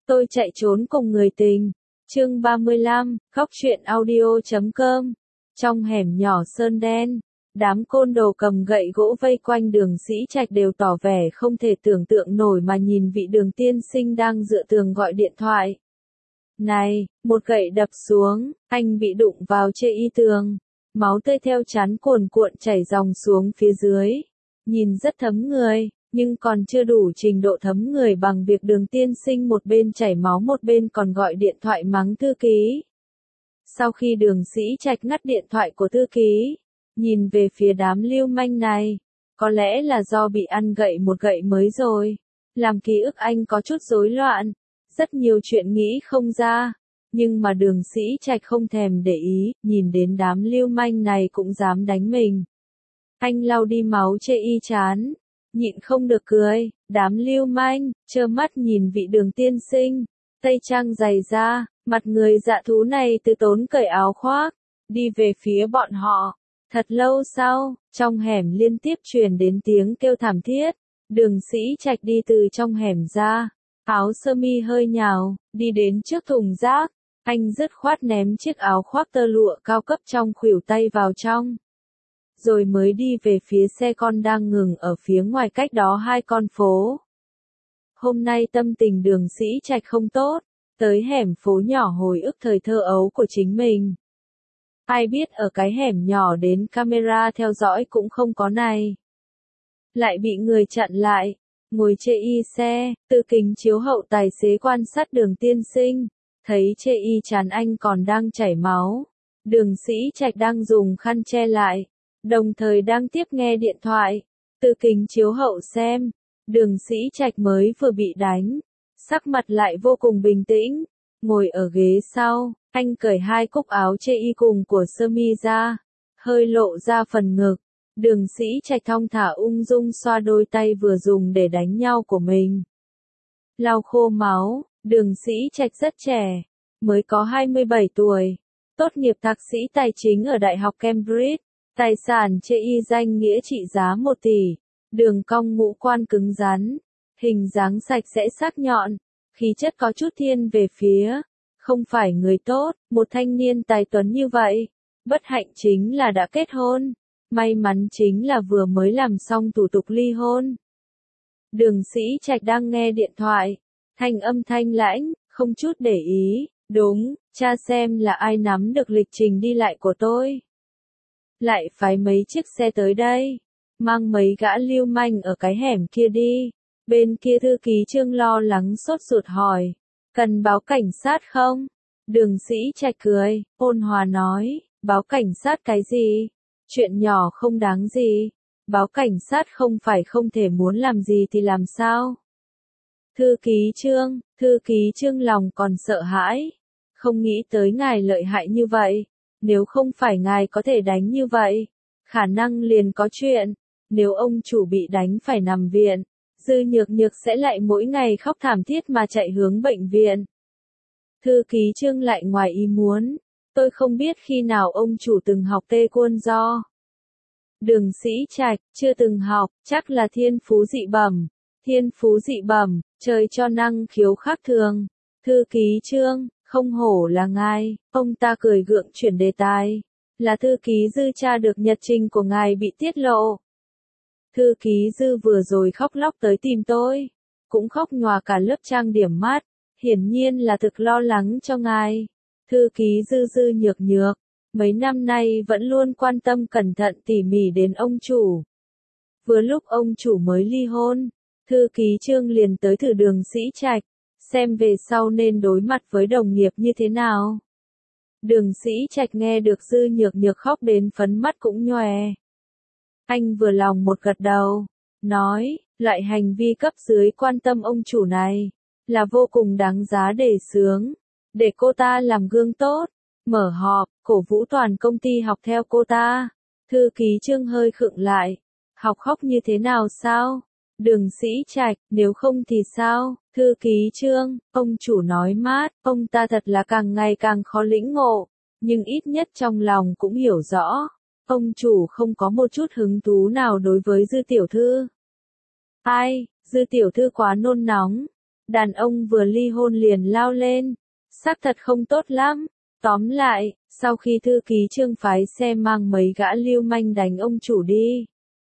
Tôi chạy trốn cùng người tình. Chương 35, khóc chuyện audio.com. Trong hẻm nhỏ sơn đen, đám côn đồ cầm gậy gỗ vây quanh Đường Sĩ Trạch đều tỏ vẻ không thể tưởng tượng nổi mà nhìn vị Đường tiên sinh đang dựa tường gọi điện thoại. Này, một gậy đập xuống, anh bị đụng vào chê y tường. Máu tươi theo trán cuồn cuộn chảy dòng xuống phía dưới. Nhìn rất thấm người, nhưng còn chưa đủ trình độ thấm người bằng việc Đường tiên sinh một bên chảy máu một bên còn gọi điện thoại mắng thư ký. Sau khi Đường Sĩ Trạch ngắt điện thoại của thư ký, nhìn về phía đám lưu manh này, có lẽ là do bị ăn gậy một gậy mới rồi, làm ký ức anh có chút rối loạn, rất nhiều chuyện nghĩ không ra, nhưng mà Đường Sĩ Trạch không thèm để ý, nhìn đến đám lưu manh này cũng dám đánh mình. Anh lau đi máu chê y chán, nhịn không được cười, đám lưu manh, trơ mắt nhìn vị Đường tiên sinh, tây trang dày da, mặt người dạ thú này từ tốn cởi áo khoác, đi về phía bọn họ. Thật lâu sau, trong hẻm liên tiếp truyền đến tiếng kêu thảm thiết, Đường Sĩ Trạch đi từ trong hẻm ra, áo sơ mi hơi nhào, đi đến trước thùng rác, anh dứt khoát ném chiếc áo khoác tơ lụa cao cấp trong khuỷu tay vào trong. Rồi mới đi về phía xe con đang ngừng ở phía ngoài cách đó 2 con phố. Hôm nay tâm tình Đường Sĩ Trạch không tốt, tới hẻm phố nhỏ hồi ức thời thơ ấu của chính mình. Ai biết ở cái hẻm nhỏ đến camera theo dõi cũng không có này. Lại bị người chặn lại, ngồi chê y xe, từ kính chiếu hậu tài xế quan sát Đường tiên sinh, thấy chê y chán anh còn đang chảy máu. Đường Sĩ Trạch đang dùng khăn che lại, đồng thời đang tiếp nghe điện thoại, từ kính chiếu hậu xem, Đường Sĩ Trạch mới vừa bị đánh, sắc mặt lại vô cùng bình tĩnh, ngồi ở ghế sau, anh cởi 2 cúc áo chê y cùng của sơ mi ra, hơi lộ ra phần ngực, Đường Sĩ Trạch thong thả ung dung xoa đôi tay vừa dùng để đánh nhau của mình. Lau khô máu, Đường Sĩ Trạch rất trẻ, mới có 27 tuổi, tốt nghiệp thạc sĩ tài chính ở Đại học Cambridge. Tài sản chê y danh nghĩa trị giá 1 tỷ, đường cong ngũ quan cứng rắn, hình dáng sạch sẽ sắc nhọn, khí chất có chút thiên về phía, không phải người tốt, một thanh niên tài tuấn như vậy, bất hạnh chính là đã kết hôn, may mắn chính là vừa mới làm xong thủ tục ly hôn. Đường Sĩ Trạch đang nghe điện thoại, thanh âm thanh lãnh, không chút để ý, đúng, cha xem là ai nắm được lịch trình đi lại của tôi. Lại phái mấy chiếc xe tới đây, mang mấy gã lưu manh ở cái hẻm kia đi. Bên kia thư ký Trương lo lắng sốt ruột hỏi, cần báo cảnh sát không? Đường Sĩ Trạch cười, ôn hòa nói, báo cảnh sát cái gì? Chuyện nhỏ không đáng gì, báo cảnh sát không phải không thể muốn làm gì thì làm sao? Thư ký Trương lòng còn sợ hãi, không nghĩ tới ngài lợi hại như vậy. Nếu không phải ngài có thể đánh như vậy, khả năng liền có chuyện, nếu ông chủ bị đánh phải nằm viện, Dư Nhược Nhược sẽ lại mỗi ngày khóc thảm thiết mà chạy hướng bệnh viện. Thư ký Trương lại ngoài ý muốn, tôi không biết khi nào ông chủ từng học tê quân do. Đường Sĩ Trạch, chưa từng học, chắc là thiên phú dị bẩm, trời cho năng khiếu khác thường. Thư ký Trương, không hổ là ngài, ông ta cười gượng chuyển đề tài, là thư ký Dư tra được nhật trình của ngài bị tiết lộ. Thư ký Dư vừa rồi khóc lóc tới tìm tôi, cũng khóc nhòa cả lớp trang điểm mát, hiển nhiên là thực lo lắng cho ngài. Thư ký Dư Nhược Nhược, mấy năm nay vẫn luôn quan tâm cẩn thận tỉ mỉ đến ông chủ. Vừa lúc ông chủ mới ly hôn, thư ký Trương liền tới thử Đường Sĩ Trạch, xem về sau nên đối mặt với đồng nghiệp như thế nào. Đường Sĩ Trạch nghe được Dư Nhược Nhược khóc đến phấn mắt cũng nhòe. Anh vừa lòng một gật đầu, nói, loại hành vi cấp dưới quan tâm ông chủ này, là vô cùng đáng giá đề xướng, để cô ta làm gương tốt, mở họp, cổ vũ toàn công ty học theo cô ta. Thư ký Trương hơi khựng lại, học khóc như thế nào sao? Đường Sĩ Trạch, nếu không thì sao? Thư ký Trương, ông chủ nói mát, ông ta thật là càng ngày càng khó lĩnh ngộ, nhưng ít nhất trong lòng cũng hiểu rõ, ông chủ không có một chút hứng thú nào đối với Dư tiểu thư. Ai, Dư tiểu thư quá nôn nóng, Đàn ông vừa ly hôn liền lao lên. Xác thật không tốt lắm. Tóm lại, sau khi thư ký Trương phái xe mang mấy gã lưu manh đánh ông chủ đi,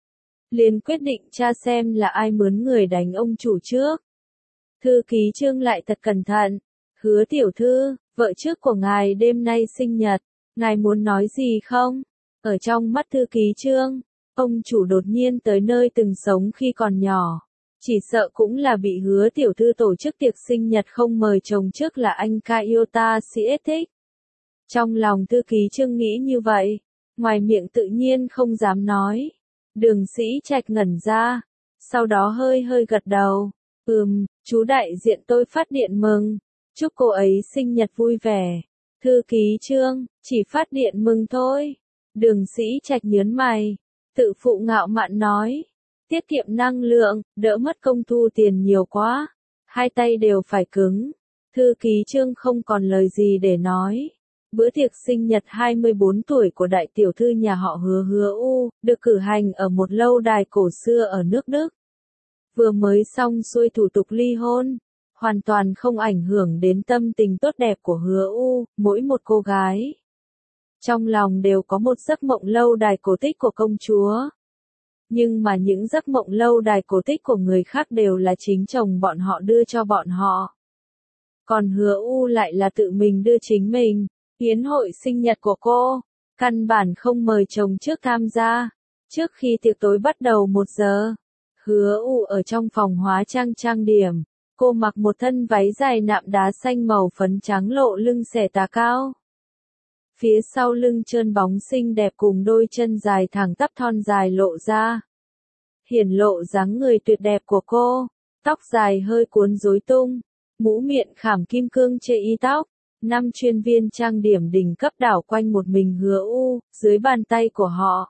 liền quyết định tra xem là ai mướn người đánh ông chủ trước. Thư ký Trương lại thật cẩn thận. Hứa tiểu thư, vợ trước của ngài đêm nay sinh nhật, ngài muốn nói gì không? Ở trong mắt thư ký Trương, ông chủ đột nhiên tới nơi từng sống khi còn nhỏ. Chỉ sợ cũng là bị hứa tiểu thư tổ chức tiệc sinh nhật không mời chồng trước là anh Kayota Siết thích. Trong lòng thư ký Trương nghĩ như vậy, ngoài miệng tự nhiên không dám nói. Đường Sĩ Trạch ngẩn ra, sau đó hơi hơi gật đầu. Chú đại diện tôi phát điện mừng, chúc cô ấy sinh nhật vui vẻ. Thư ký Trương, chỉ phát điện mừng thôi. Đường Sĩ Trạch nhớn mày, tự phụ ngạo mạn nói. Tiết kiệm năng lượng, đỡ mất công thu tiền nhiều quá. Hai tay đều phải cứng. Thư ký Trương không còn lời gì để nói. Bữa tiệc sinh nhật 24 tuổi của đại tiểu thư nhà họ Hứa U, được cử hành ở một lâu đài cổ xưa ở nước Đức. Vừa mới xong xuôi thủ tục ly hôn, hoàn toàn không ảnh hưởng đến tâm tình tốt đẹp của Hứa U, mỗi một cô gái. Trong lòng đều có một giấc mộng lâu đài cổ tích của công chúa. Nhưng mà những giấc mộng lâu đài cổ tích của người khác đều là chính chồng bọn họ đưa cho bọn họ. Còn Hứa U lại là tự mình đưa chính mình. Yến hội sinh nhật của cô, căn bản không mời chồng trước tham gia. Trước khi tiệc tối bắt đầu 1 giờ, Hứa U ở trong phòng hóa trang trang điểm. Cô mặc một thân váy dài nạm đá xanh màu phấn trắng lộ lưng xẻ tà cao. Phía sau lưng trơn bóng xinh đẹp cùng đôi chân dài thẳng tắp thon dài lộ ra. Hiển lộ dáng người tuyệt đẹp của cô. Tóc dài hơi cuốn rối tung. Mũ miệng khảm kim cương chê y tóc. 5 chuyên viên trang điểm đỉnh cấp đảo quanh một mình Hứa U, dưới bàn tay của họ.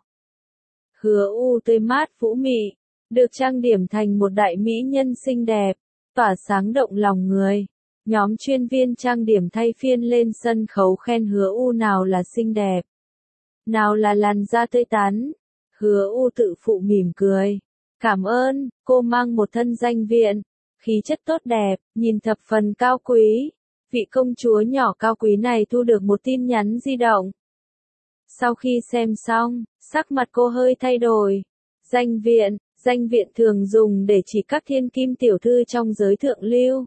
Hứa U tươi mát vũ mị, được trang điểm thành một đại mỹ nhân xinh đẹp, tỏa sáng động lòng người. Nhóm chuyên viên trang điểm thay phiên lên sân khấu khen Hứa U nào là xinh đẹp, nào là làn da tươi tắn. Hứa U tự phụ mỉm cười. Cảm ơn, cô mang một thân danh viện, khí chất tốt đẹp, nhìn thập phần cao quý. Vị công chúa nhỏ cao quý này thu được một tin nhắn di động. Sau khi xem xong, sắc mặt cô hơi thay đổi. Danh viện thường dùng để chỉ các thiên kim tiểu thư trong giới thượng lưu.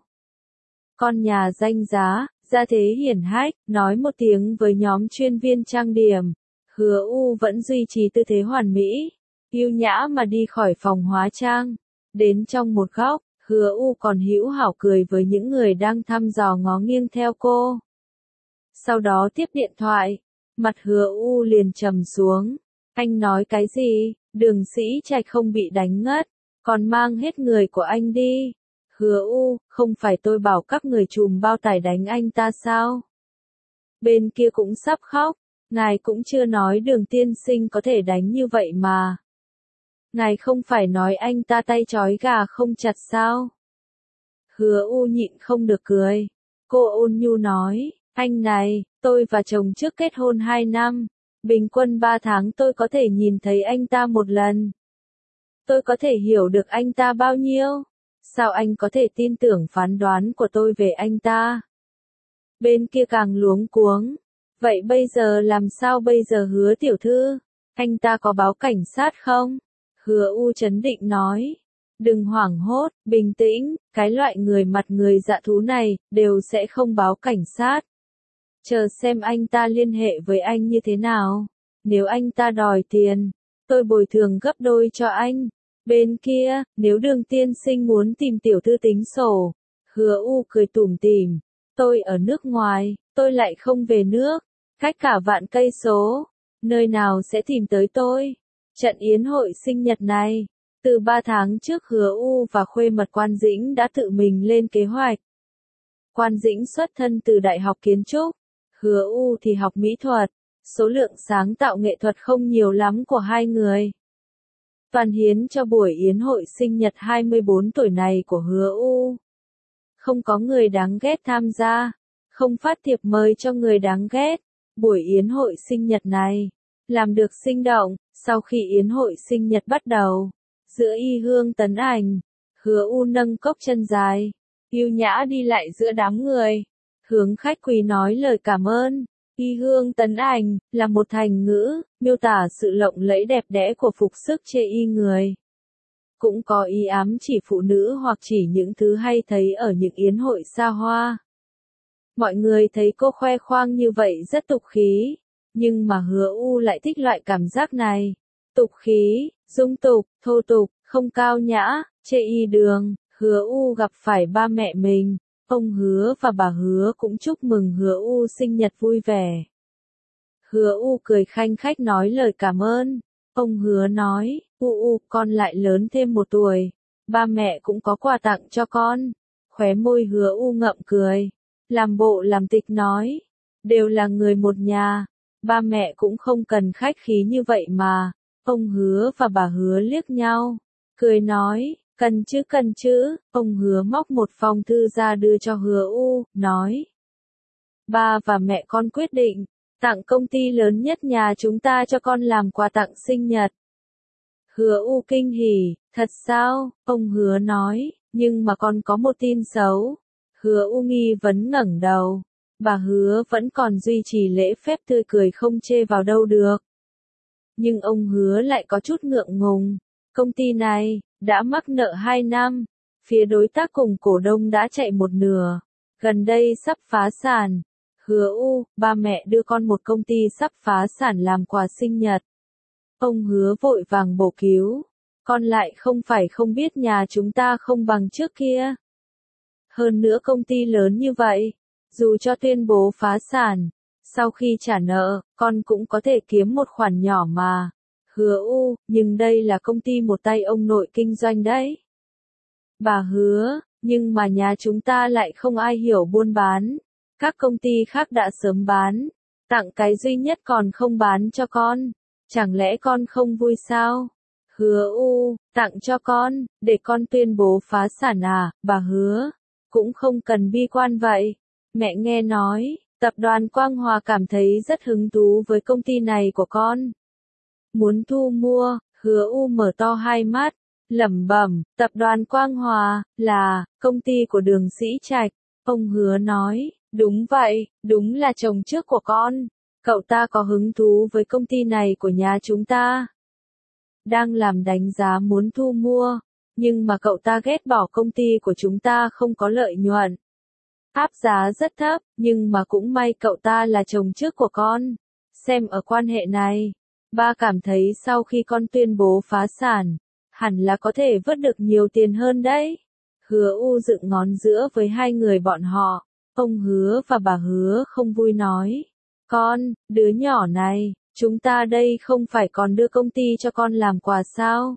Con nhà danh giá, gia thế hiển hách, nói một tiếng với nhóm chuyên viên trang điểm. Hứa U vẫn duy trì tư thế hoàn mỹ, yêu nhã mà đi khỏi phòng hóa trang. Đến trong một góc, Hứa U còn hữu hảo cười với những người đang thăm dò ngó nghiêng theo cô. Sau đó tiếp điện thoại, mặt Hứa U liền trầm xuống. Anh nói cái gì? Đường Sĩ Trạch không bị đánh ngất, còn mang hết người của anh đi. Hứa U, không phải tôi bảo các người trùm bao tải đánh anh ta sao? Bên kia cũng sắp khóc, ngài cũng chưa nói Đường tiên sinh có thể đánh như vậy mà. Ngài không phải nói anh ta tay trói gà không chặt sao? Hứa U nhịn không được cười. Cô ôn nhu nói, anh này, tôi và chồng trước kết hôn 2 năm. Bình quân 3 tháng tôi có thể nhìn thấy anh ta một lần. Tôi có thể hiểu được anh ta bao nhiêu. Sao anh có thể tin tưởng phán đoán của tôi về anh ta? Bên kia càng luống cuống. Vậy bây giờ làm sao bây giờ Hứa tiểu thư? Anh ta có báo cảnh sát không? Hứa U trấn định nói. Đừng hoảng hốt, bình tĩnh, cái loại người mặt người dạ thú này, đều sẽ không báo cảnh sát. Chờ xem anh ta liên hệ với anh như thế nào. Nếu anh ta đòi tiền, tôi bồi thường gấp đôi cho anh. Bên kia, nếu Đường tiên sinh muốn tìm tiểu thư tính sổ. Hứa U cười tủm tỉm. Tôi ở nước ngoài, tôi lại không về nước. Cách cả vạn cây số. Nơi nào sẽ tìm tới tôi? Trận yến hội sinh nhật này. Từ 3 tháng trước Hứa U và khuê mật Quan Dĩnh đã tự mình lên kế hoạch. Quan Dĩnh xuất thân từ Đại học Kiến trúc. Hứa U thì học mỹ thuật. Số lượng sáng tạo nghệ thuật không nhiều lắm của hai người. Toàn hiến cho buổi yến hội sinh nhật 24 tuổi này của Hứa U. Không có người đáng ghét tham gia. Không phát thiệp mời cho người đáng ghét. Buổi yến hội sinh nhật này làm được sinh động. Sau khi yến hội sinh nhật bắt đầu, giữa Y Hương tấn ảnh, Hứa U nâng cốc chân dài, Yêu nhã đi lại giữa đám người. Hướng khách quý nói lời cảm ơn. Y hương tấn ảnh, là một thành ngữ, miêu tả sự lộng lẫy đẹp đẽ của phục sức chê y người. Cũng có ý ám chỉ phụ nữ hoặc chỉ những thứ hay thấy ở những yến hội xa hoa. Mọi người thấy cô khoe khoang như vậy rất tục khí, nhưng mà Hứa U lại thích loại cảm giác này. Tục khí, dung tục, thô tục, không cao nhã, chê y đường. Hứa U gặp phải ba mẹ mình, ông Hứa và bà Hứa cũng chúc mừng Hứa U sinh nhật vui vẻ. Hứa U cười khanh khách nói lời cảm ơn. Ông Hứa nói, con lại lớn thêm 1 tuổi. Ba mẹ cũng có quà tặng cho con. Khóe môi Hứa U ngậm cười. Làm bộ làm tịch nói. Đều là người một nhà. Ba mẹ cũng không cần khách khí như vậy mà. Ông Hứa và bà Hứa liếc nhau. Cười nói, cần chứ. Ông Hứa móc một phong thư ra đưa cho Hứa U, nói. Ba và mẹ con quyết định, tặng công ty lớn nhất nhà chúng ta cho con làm quà tặng sinh nhật. Hứa U kinh hỉ, thật sao? Ông Hứa nói, nhưng mà con có một tin xấu. Hứa U nghi vấn ngẩng đầu. Bà Hứa vẫn còn duy trì lễ phép tươi cười không chê vào đâu được. Nhưng ông Hứa lại có chút ngượng ngùng. Công ty này, đã mắc nợ 2 năm. Phía đối tác cùng cổ đông đã chạy 1/2. Gần đây sắp phá sản. Hứa U, ba mẹ đưa con một công ty sắp phá sản làm quà sinh nhật. Ông Hứa vội vàng bổ cứu. Con lại không phải không biết nhà chúng ta không bằng trước kia. Hơn nữa công ty lớn như vậy, dù cho tuyên bố phá sản, sau khi trả nợ, con cũng có thể kiếm một khoản nhỏ mà. Hứa U, nhưng đây là công ty một tay ông nội kinh doanh đấy. Bà Hứa, nhưng mà nhà chúng ta lại không ai hiểu buôn bán. Các công ty khác đã sớm bán, tặng cái duy nhất còn không bán cho con. Chẳng lẽ con không vui sao? Hứa U, tặng cho con, để con tuyên bố phá sản à? Bà Hứa, cũng không cần bi quan vậy. Mẹ nghe nói, tập đoàn Quang Hòa cảm thấy rất hứng thú với công ty này của con. Muốn thu mua. Hứa U mở to hai mắt, lẩm bẩm, tập đoàn Quang Hòa, là, công ty của Đường Sĩ Trạch. Ông Hứa nói, đúng vậy, đúng là chồng trước của con. Cậu ta có hứng thú với công ty này của nhà chúng ta. Đang làm đánh giá muốn thu mua, nhưng mà cậu ta ghét bỏ công ty của chúng ta không có lợi nhuận. Áp giá rất thấp, nhưng mà cũng may cậu ta là chồng trước của con. Xem ở quan hệ này, ba cảm thấy sau khi con tuyên bố phá sản, hẳn là có thể vớt được nhiều tiền hơn đấy. Hứa U dựng ngón giữa với hai người bọn họ. Ông Hứa và bà Hứa không vui nói. Con, đứa nhỏ này, chúng ta đây không phải còn đưa công ty cho con làm quà sao?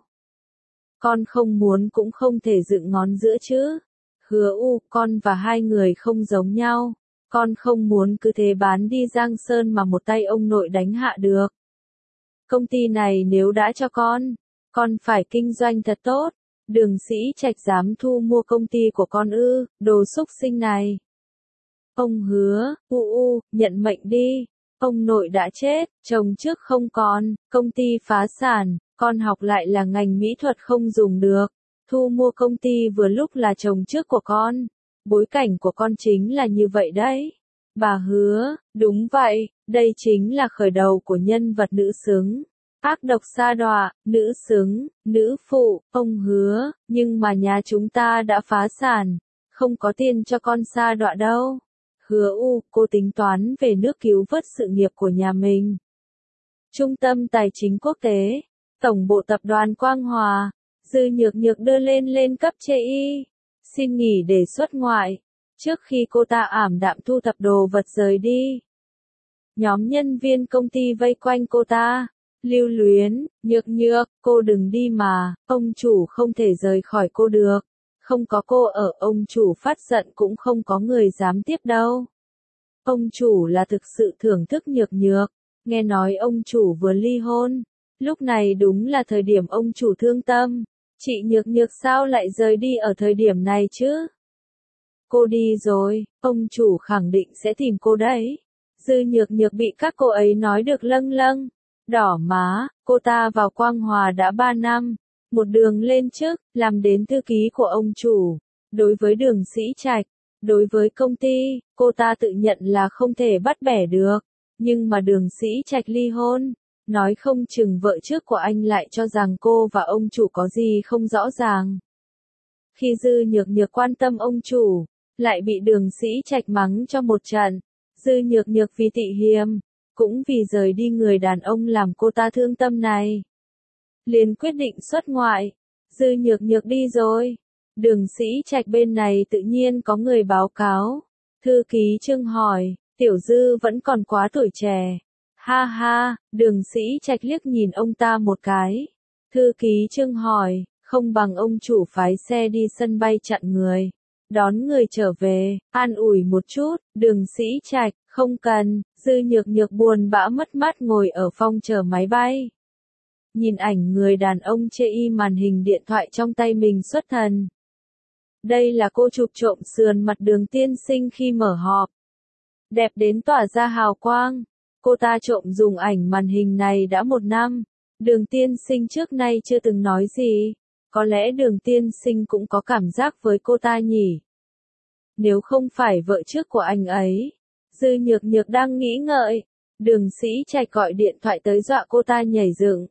Con không muốn cũng không thể dựng ngón giữa chứ. Hứa U, con và hai người không giống nhau. Con không muốn cứ thế bán đi Giang Sơn mà một tay ông nội đánh hạ được. Công ty này nếu đã cho con phải kinh doanh thật tốt. Đường Sĩ Trạch dám thu mua công ty của con ư, đồ xúc sinh này. Ông Hứa, nhận mệnh đi. Ông nội đã chết, chồng trước không còn, công ty phá sản, con học lại là ngành mỹ thuật không dùng được. Thu mua công ty vừa lúc là chồng trước của con. Bối cảnh của con chính là như vậy đấy. Bà Hứa, đúng vậy, đây chính là khởi đầu của nhân vật nữ xứng. Ác độc sa đọa, nữ xứng, nữ phụ. Ông Hứa, nhưng mà nhà chúng ta đã phá sản, không có tiền cho con sa đọa đâu. Hứa U, cô tính toán về nước cứu vớt sự nghiệp của nhà mình. Trung tâm Tài chính Quốc tế, Tổng bộ Tập đoàn Quang Hòa, Dư Nhược Nhược đưa lên cấp chê y, xin nghỉ để xuất ngoại, trước khi cô ta ảm đạm thu thập đồ vật rời đi. Nhóm nhân viên công ty vây quanh cô ta, lưu luyến, Nhược Nhược, cô đừng đi mà, ông chủ không thể rời khỏi cô được. Không có cô ở, ông chủ phát giận cũng không có người dám tiếp đâu. Ông chủ là thực sự thưởng thức Nhược Nhược, nghe nói ông chủ vừa ly hôn. Lúc này đúng là thời điểm ông chủ thương tâm. Chị Nhược Nhược sao lại rời đi ở thời điểm này chứ? Cô đi rồi, ông chủ khẳng định sẽ tìm cô đấy. Dư Nhược Nhược bị các cô ấy nói được lâng lâng. Đỏ má, cô ta vào Quang Hòa đã 3 năm. Một đường lên chức, làm đến thư ký của ông chủ. Đối với Đường Sĩ Trạch, đối với công ty, cô ta tự nhận là không thể bắt bẻ được. Nhưng mà Đường Sĩ Trạch ly hôn, nói không chừng vợ trước của anh lại cho rằng cô và ông chủ có gì không rõ ràng. Khi Dư Nhược Nhược quan tâm ông chủ, lại bị Đường Sĩ Trạch mắng cho một trận. Dư Nhược Nhược vì tị hiềm, cũng vì rời đi người đàn ông làm cô ta thương tâm này, liền quyết định xuất ngoại. Dư Nhược Nhược đi rồi. Đường Sĩ Trạch bên này tự nhiên có người báo cáo. Thư ký Trương hỏi, Tiểu Dư vẫn còn quá tuổi trẻ. Ha ha, Đường Sĩ Trạch liếc nhìn ông ta một cái. Thư ký Trương hỏi, không bằng ông chủ phái xe đi sân bay chặn người, đón người trở về, an ủi một chút. Đường Sĩ Trạch, không cần. Dư Nhược Nhược buồn bã mất mát ngồi ở phòng chờ máy bay. Nhìn ảnh người đàn ông chê y màn hình điện thoại trong tay mình xuất thần. Đây là cô chụp trộm sườn mặt Đường tiên sinh khi mở họp. Đẹp đến tỏa ra hào quang. Cô ta trộm dùng ảnh màn hình này đã 1 năm. Đường tiên sinh trước nay chưa từng nói gì. Có lẽ Đường tiên sinh cũng có cảm giác với cô ta nhỉ. Nếu không phải vợ trước của anh ấy. Dư Nhược Nhược đang nghĩ ngợi. Đường Sĩ Trạch gọi điện thoại tới dọa cô ta nhảy dựng.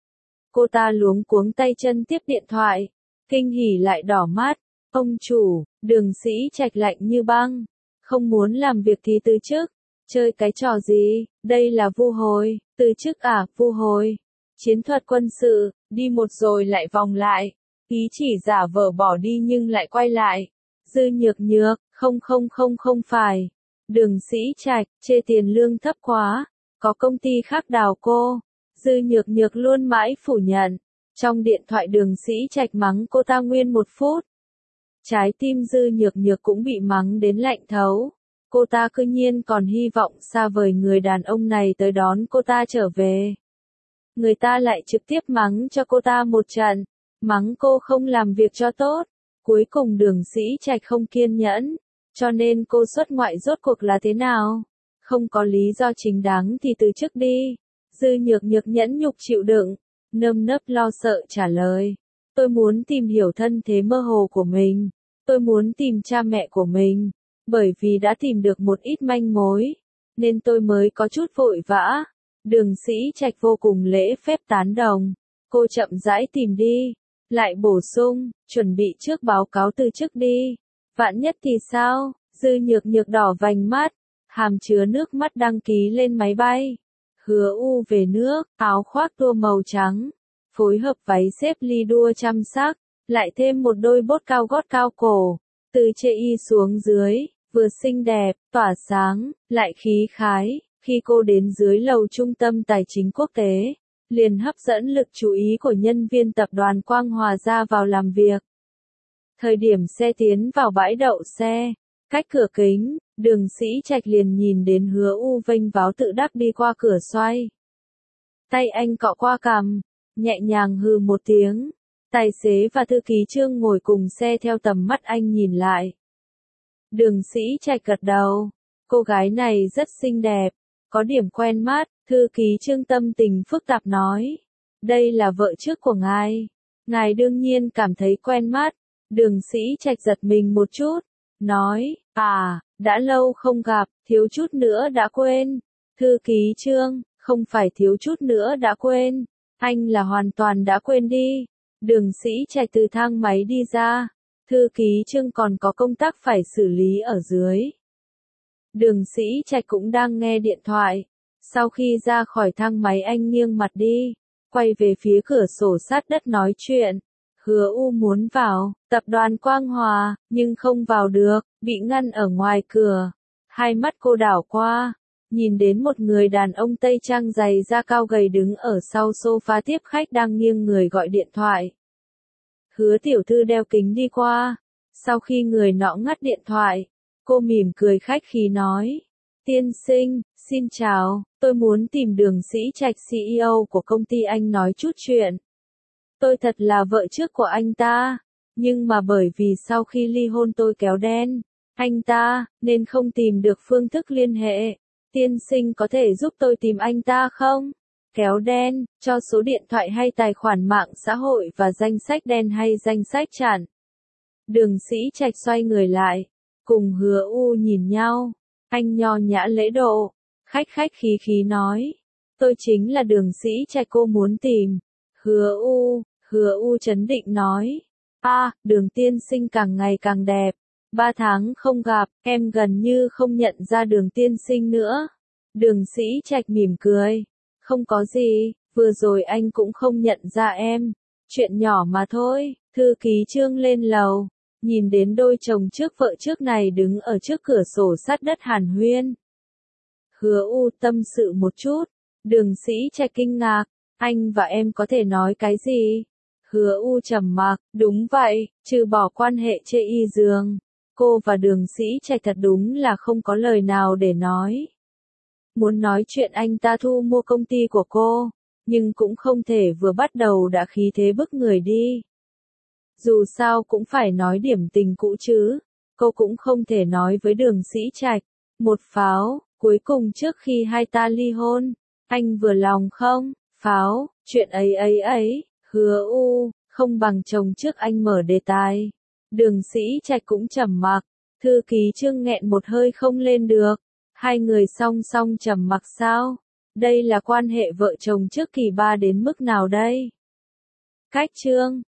Cô ta luống cuống tay chân tiếp điện thoại. Kinh hỉ lại đỏ mắt. Ông chủ, Đường Sĩ Trạch lạnh như băng. Không muốn làm việc thì từ chức. Chơi cái trò gì, đây là vu hồi, từ chức à, vu hồi. Chiến thuật quân sự, đi một rồi lại vòng lại. Ý chỉ giả vờ bỏ đi nhưng lại quay lại. Dư Nhược Nhược, không phải. Đường Sĩ Trạch, chê tiền lương thấp quá. Có công ty khác đào cô. Dư Nhược Nhược luôn mãi phủ nhận. Trong điện thoại Đường Sĩ Trạch mắng cô ta nguyên 1 phút. Trái tim Dư Nhược Nhược cũng bị mắng đến lạnh thấu. Cô ta cứ nhiên còn hy vọng xa vời người đàn ông này tới đón cô ta trở về. Người ta lại trực tiếp mắng cho cô ta một trận. Mắng cô không làm việc cho tốt. Cuối cùng Đường Sĩ Trạch không kiên nhẫn. Cho nên cô xuất ngoại rốt cuộc là thế nào? Không có lý do chính đáng thì từ chức đi. Dư Nhược Nhược nhẫn nhục chịu đựng. Nơm nớp lo sợ trả lời. Tôi muốn tìm hiểu thân thế mơ hồ của mình. Tôi muốn tìm cha mẹ của mình. Bởi vì đã tìm được một ít manh mối. Nên tôi mới có chút vội vã. Đường Sĩ Trạch vô cùng lễ phép tán đồng. Cô chậm rãi tìm đi. Lại bổ sung, chuẩn bị trước báo cáo từ chức đi. Vạn nhất thì sao? Dư Nhược Nhược đỏ vành mắt. Hàm chứa nước mắt đăng ký lên máy bay. Hứa U về nước, áo khoác tua màu trắng. Phối hợp váy xếp ly đua trăm sắc. Lại thêm một đôi bốt cao gót cao cổ. Từ chê y xuống dưới, vừa xinh đẹp, tỏa sáng, lại khí khái. Khi cô đến dưới lầu trung tâm tài chính quốc tế, liền hấp dẫn lực chú ý của nhân viên tập đoàn Quang Hòa ra vào làm việc. Thời điểm xe tiến vào bãi đậu xe, cách cửa kính, Đường Sĩ Trạch liền nhìn đến Hứa U vênh váo tự đắc đi qua cửa xoay. Tay anh cọ qua cằm, nhẹ nhàng hừ một tiếng. Tài xế và thư ký Trương ngồi cùng xe theo tầm mắt anh nhìn lại. Đường Sĩ Trạch gật đầu. Cô gái này rất xinh đẹp, có điểm quen mắt. Thư ký Trương tâm tình phức tạp nói. Đây là vợ trước của ngài. Ngài đương nhiên cảm thấy quen mắt. Đường Sĩ Trạch giật mình một chút. Nói, đã lâu không gặp, thiếu chút nữa đã quên. Thư ký Trương, không phải thiếu chút nữa đã quên. Anh là hoàn toàn đã quên đi. Đường Sĩ Trạch từ thang máy đi ra. Thư ký Trương còn có công tác phải xử lý ở dưới. Đường Sĩ Trạch cũng đang nghe điện thoại. Sau khi ra khỏi thang máy anh nghiêng mặt đi, quay về phía cửa sổ sát đất nói chuyện. Hứa U muốn vào tập đoàn Quang Hòa, nhưng không vào được, bị ngăn ở ngoài cửa. Hai mắt cô đảo qua, nhìn đến một người đàn ông tây trang giày da cao gầy đứng ở sau sofa tiếp khách đang nghiêng người gọi điện thoại. Hứa tiểu thư đeo kính đi qua. Sau khi người nọ ngắt điện thoại, cô mỉm cười khách khí nói. Tiên sinh, xin chào, tôi muốn tìm Đường Sĩ Trạch CEO của công ty anh nói chút chuyện. Tôi thật là vợ trước của anh ta, nhưng mà bởi vì sau khi ly hôn tôi kéo đen anh ta, nên không tìm được phương thức liên hệ. Tiên sinh có thể giúp tôi tìm anh ta không? Kéo đen, cho số điện thoại hay tài khoản mạng xã hội và danh sách đen hay danh sách chặn. Đường Sĩ Trạch xoay người lại, cùng Hứa U nhìn nhau, anh nho nhã lễ độ, khách khách khí khí nói, tôi chính là Đường Sĩ Trạch cô muốn tìm. Hứa U trấn định nói, Đường tiên sinh càng ngày càng đẹp, 3 tháng không gặp, em gần như không nhận ra Đường tiên sinh nữa. Đường Sĩ Trạch mỉm cười, không có gì, vừa rồi anh cũng không nhận ra em, chuyện nhỏ mà thôi. Thư ký Trương lên lầu, nhìn đến đôi chồng trước vợ trước này đứng ở trước cửa sổ sát đất hàn huyên. Hứa U tâm sự một chút, Đường Sĩ Trạch kinh ngạc, anh và em có thể nói cái gì? Hứa U trầm mặc, đúng vậy, trừ bỏ quan hệ chê y giường, cô và Đường Sĩ Trạch thật đúng là không có lời nào để nói. Muốn nói chuyện anh ta thu mua công ty của cô, nhưng cũng không thể vừa bắt đầu đã khí thế bức người đi. Dù sao cũng phải nói điểm tình cũ chứ, cô cũng không thể nói với Đường Sĩ Trạch, một pháo, cuối cùng trước khi hai ta ly hôn, anh vừa lòng không? Pháo, chuyện ấy, Hứa U, không bằng chồng trước anh mở đề tài. Đường Sĩ Trạch cũng trầm mặc, thư ký Trương nghẹn một hơi không lên được, hai người song song trầm mặc sao? Đây là quan hệ vợ chồng trước kỳ 3 đến mức nào đây? Cách Trương